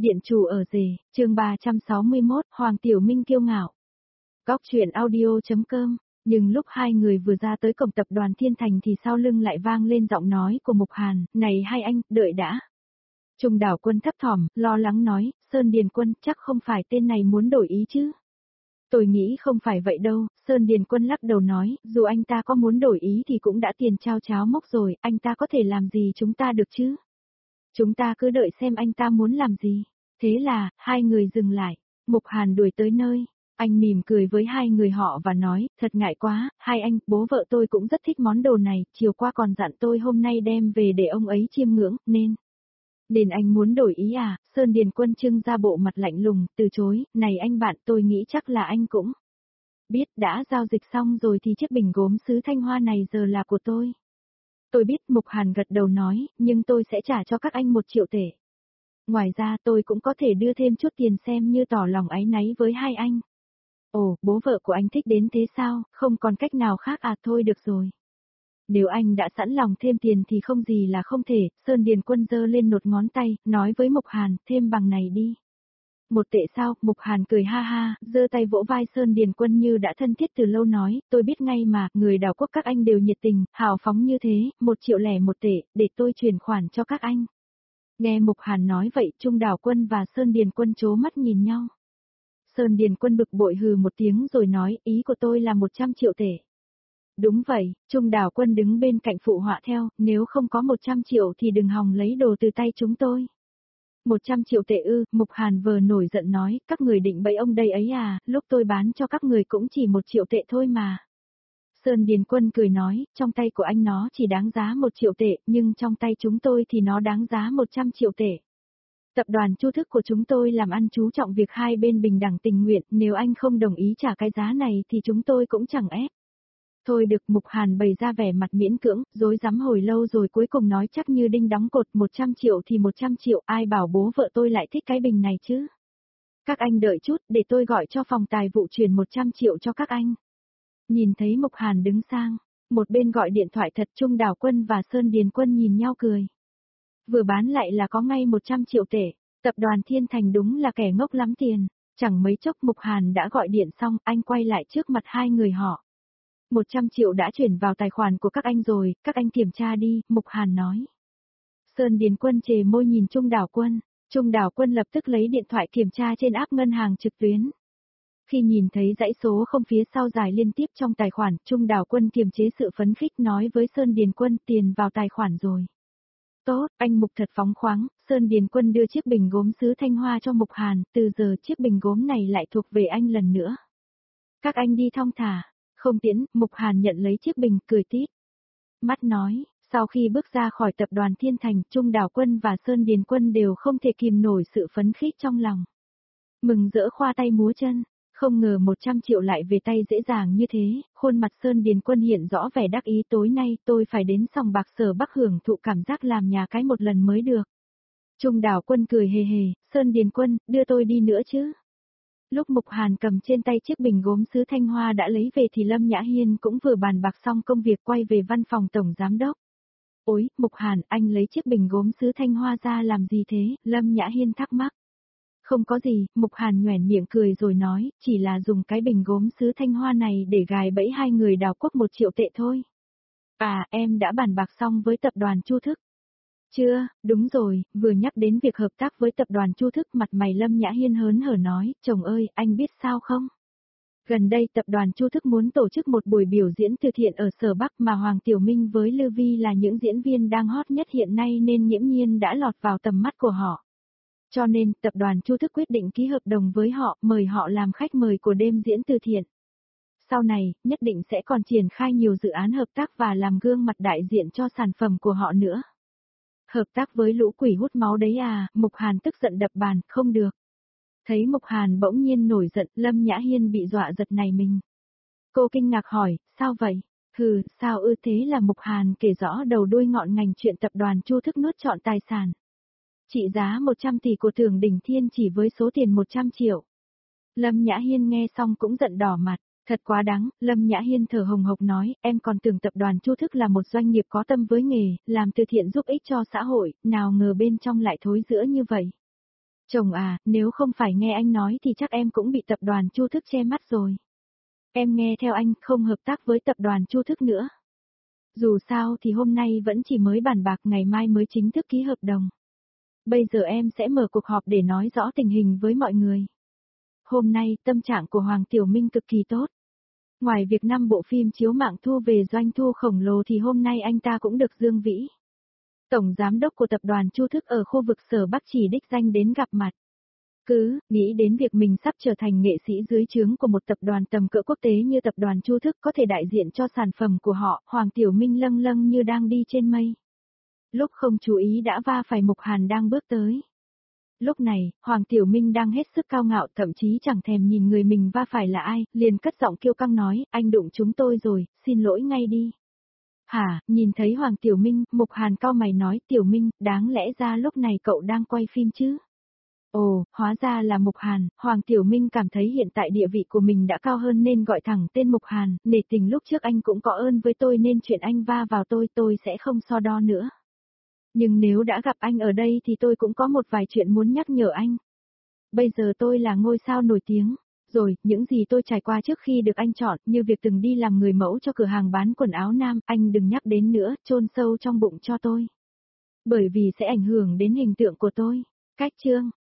Điện chủ ở rể, chương 361, Hoàng Tiểu Minh kiêu ngạo. Góc truyện audio.com, nhưng lúc hai người vừa ra tới cổng tập đoàn Thiên Thành thì sau lưng lại vang lên giọng nói của Mục Hàn, này hai anh, đợi đã. Trung Đảo Quân thấp thỏm, lo lắng nói, Sơn Điền Quân chắc không phải tên này muốn đổi ý chứ. Tôi nghĩ không phải vậy đâu, Sơn Điền Quân lắc đầu nói, dù anh ta có muốn đổi ý thì cũng đã tiền trao cháo mốc rồi, anh ta có thể làm gì chúng ta được chứ? Chúng ta cứ đợi xem anh ta muốn làm gì. Thế là, hai người dừng lại, Mục Hàn đuổi tới nơi, anh mỉm cười với hai người họ và nói, thật ngại quá, hai anh, bố vợ tôi cũng rất thích món đồ này, chiều qua còn dặn tôi hôm nay đem về để ông ấy chiêm ngưỡng, nên anh muốn đổi ý à? Sơn Điền Quân trưng ra bộ mặt lạnh lùng, từ chối, này anh bạn, tôi nghĩ chắc là anh cũng biết đã giao dịch xong rồi thì chiếc bình gốm sứ Thanh Hoa này giờ là của tôi. Tôi biết, Mục Hàn gật đầu nói, nhưng tôi sẽ trả cho các anh 1 triệu tệ. Ngoài ra tôi cũng có thể đưa thêm chút tiền xem như tỏ lòng áy náy với hai anh. Ồ, bố vợ của anh thích đến thế sao, không còn cách nào khác à? Thôi được rồi. Nếu anh đã sẵn lòng thêm tiền thì không gì là không thể. Sơn Điền Quân giơ lên một ngón tay, nói với Mục Hàn, thêm bằng này đi. 1 tệ sao? Mục Hàn cười ha ha, giơ tay vỗ vai Sơn Điền Quân như đã thân thiết từ lâu nói, tôi biết ngay mà, người đảo quốc các anh đều nhiệt tình, hào phóng như thế, 1,01 tệ, để tôi chuyển khoản cho các anh. Nghe Mục Hàn nói vậy, Trung Đảo Quân và Sơn Điền Quân trố mắt nhìn nhau. Sơn Điền Quân bực bội hừ một tiếng rồi nói, ý của tôi là 100 triệu tệ. Đúng vậy, Trung Đảo Quân đứng bên cạnh phụ họa theo, nếu không có 100 triệu thì đừng hòng lấy đồ từ tay chúng tôi. 100 triệu tệ ư? Mục Hàn vừa nổi giận nói, các người định bẫy ông đây ấy à, lúc tôi bán cho các người cũng chỉ 1 triệu tệ thôi mà. Sơn Điền Quân cười nói, trong tay của anh nó chỉ đáng giá 1 triệu tệ, nhưng trong tay chúng tôi thì nó đáng giá 100 triệu tệ. Tập đoàn Chu Thức của chúng tôi làm ăn chú trọng việc hai bên bình đẳng tình nguyện, nếu anh không đồng ý trả cái giá này thì chúng tôi cũng chẳng ép. Thôi được, Mục Hàn bày ra vẻ mặt miễn cưỡng, dối rắm hồi lâu rồi cuối cùng nói chắc như đinh đóng cột, 100 triệu thì 100 triệu, ai bảo bố vợ tôi lại thích cái bình này chứ. Các anh đợi chút, để tôi gọi cho phòng tài vụ chuyển 100 triệu cho các anh. Nhìn thấy Mục Hàn đứng sang, một bên gọi điện thoại thật, Trung Đảo Quân và Sơn Điền Quân nhìn nhau cười. Vừa bán lại là có ngay 100 triệu tệ, tập đoàn Thiên Thành đúng là kẻ ngốc lắm tiền. Chẳng mấy chốc Mục Hàn đã gọi điện xong, anh quay lại trước mặt hai người họ. 100 triệu đã chuyển vào tài khoản của các anh rồi, các anh kiểm tra đi, Mục Hàn nói. Sơn Điền Quân chề môi nhìn Trung Đảo Quân, Trung Đảo Quân lập tức lấy điện thoại kiểm tra trên app ngân hàng trực tuyến. Khi nhìn thấy dãy số không phía sau dài liên tiếp trong tài khoản, Trung Đảo Quân kiềm chế sự phấn khích nói với Sơn Điền Quân, tiền vào tài khoản rồi. Tốt, anh Mục thật phóng khoáng. Sơn Điền Quân đưa chiếc bình gốm sứ Thanh Hoa cho Mục Hàn, từ giờ chiếc bình gốm này lại thuộc về anh lần nữa. Các anh đi thong thả. Không tiễn, Mục Hàn nhận lấy chiếc bình, cười tít. Mắt nói, sau khi bước ra khỏi tập đoàn Thiên Thành, Trung Đảo Quân và Sơn Điền Quân đều không thể kìm nổi sự phấn khích trong lòng. Mừng rỡ khoa tay múa chân, không ngờ 100 triệu lại về tay dễ dàng như thế, khuôn mặt Sơn Điền Quân hiện rõ vẻ đắc ý, tối nay tôi phải đến sòng bạc Sở Bắc hưởng thụ cảm giác làm nhà cái một lần mới được. Trung Đảo Quân cười hề hề, Sơn Điền Quân, đưa tôi đi nữa chứ. Lúc Mục Hàn cầm trên tay chiếc bình gốm sứ Thanh Hoa đã lấy về thì Lâm Nhã Hiên cũng vừa bàn bạc xong công việc quay về văn phòng tổng giám đốc. Ôi, Mục Hàn, anh lấy chiếc bình gốm sứ Thanh Hoa ra làm gì thế? Lâm Nhã Hiên thắc mắc. Không có gì, Mục Hàn nhoẻn miệng cười rồi nói, chỉ là dùng cái bình gốm sứ Thanh Hoa này để gài bẫy hai người đảo quốc 1 triệu tệ thôi. À, em đã bàn bạc xong với tập đoàn Chu Thức. Chưa, đúng rồi, vừa nhắc đến việc hợp tác với tập đoàn Chu Thức, mặt mày Lâm Nhã Hiên hớn hở nói, chồng ơi, anh biết sao không? Gần đây tập đoàn Chu Thức muốn tổ chức một buổi biểu diễn từ thiện ở Sở Bắc mà Hoàng Tiểu Minh với Lưu Vi là những diễn viên đang hot nhất hiện nay nên nghiễm nhiên đã lọt vào tầm mắt của họ. Cho nên, tập đoàn Chu Thức quyết định ký hợp đồng với họ, mời họ làm khách mời của đêm diễn từ thiện. Sau này, nhất định sẽ còn triển khai nhiều dự án hợp tác và làm gương mặt đại diện cho sản phẩm của họ nữa. Hợp tác với lũ quỷ hút máu đấy à? Mục Hàn tức giận đập bàn, không được. Thấy Mục Hàn bỗng nhiên nổi giận, Lâm Nhã Hiên bị dọa giật nảy mình. Cô kinh ngạc hỏi, sao vậy? Sao ư? Thế là Mục Hàn kể rõ đầu đuôi ngọn ngành chuyện tập đoàn Chu Thức nuốt trọn tài sản. Trị giá 100 tỷ của Tưởng Đỉnh Thiên chỉ với số tiền 100 triệu. Lâm Nhã Hiên nghe xong cũng giận đỏ mặt. Thật quá đáng, Lâm Nhã Hiên thở hồng hộc nói, em còn tưởng tập đoàn Chu Thức là một doanh nghiệp có tâm với nghề, làm từ thiện giúp ích cho xã hội, nào ngờ bên trong lại thối rữa như vậy. Chồng à, nếu không phải nghe anh nói thì chắc em cũng bị tập đoàn Chu Thức che mắt rồi. Em nghe theo anh, không hợp tác với tập đoàn Chu Thức nữa. Dù sao thì hôm nay vẫn chỉ mới bàn bạc, ngày mai mới chính thức ký hợp đồng. Bây giờ em sẽ mở cuộc họp để nói rõ tình hình với mọi người. Hôm nay, tâm trạng của Hoàng Tiểu Minh cực kỳ tốt. Ngoài việc 5 bộ phim chiếu mạng thu về doanh thu khổng lồ thì hôm nay anh ta cũng được Dương Vĩ, tổng giám đốc của tập đoàn Chu Thức ở khu vực Sở Bắc chỉ đích danh đến gặp mặt. Cứ nghĩ đến việc mình sắp trở thành nghệ sĩ dưới trướng của một tập đoàn tầm cỡ quốc tế như tập đoàn Chu Thức có thể đại diện cho sản phẩm của họ, Hoàng Tiểu Minh lâng lâng như đang đi trên mây. Lúc không chú ý đã va phải Mục Hàn đang bước tới. Lúc này, Hoàng Tiểu Minh đang hết sức cao ngạo, thậm chí chẳng thèm nhìn người mình va phải là ai, liền cất giọng kiêu căng nói, anh đụng chúng tôi rồi, xin lỗi ngay đi. Hả, nhìn thấy Hoàng Tiểu Minh, Mục Hàn cau mày nói, Tiểu Minh, đáng lẽ ra lúc này cậu đang quay phim chứ? Ồ, hóa ra là Mục Hàn, Hoàng Tiểu Minh cảm thấy hiện tại địa vị của mình đã cao hơn nên gọi thẳng tên Mục Hàn, nể tình lúc trước anh cũng có ơn với tôi nên chuyện anh va vào tôi sẽ không so đo nữa. Nhưng nếu đã gặp anh ở đây thì tôi cũng có một vài chuyện muốn nhắc nhở anh. Bây giờ tôi là ngôi sao nổi tiếng, rồi, những gì tôi trải qua trước khi được anh chọn, như việc từng đi làm người mẫu cho cửa hàng bán quần áo nam, anh đừng nhắc đến nữa, chôn sâu trong bụng cho tôi. Bởi vì sẽ ảnh hưởng đến hình tượng của tôi. Cách chương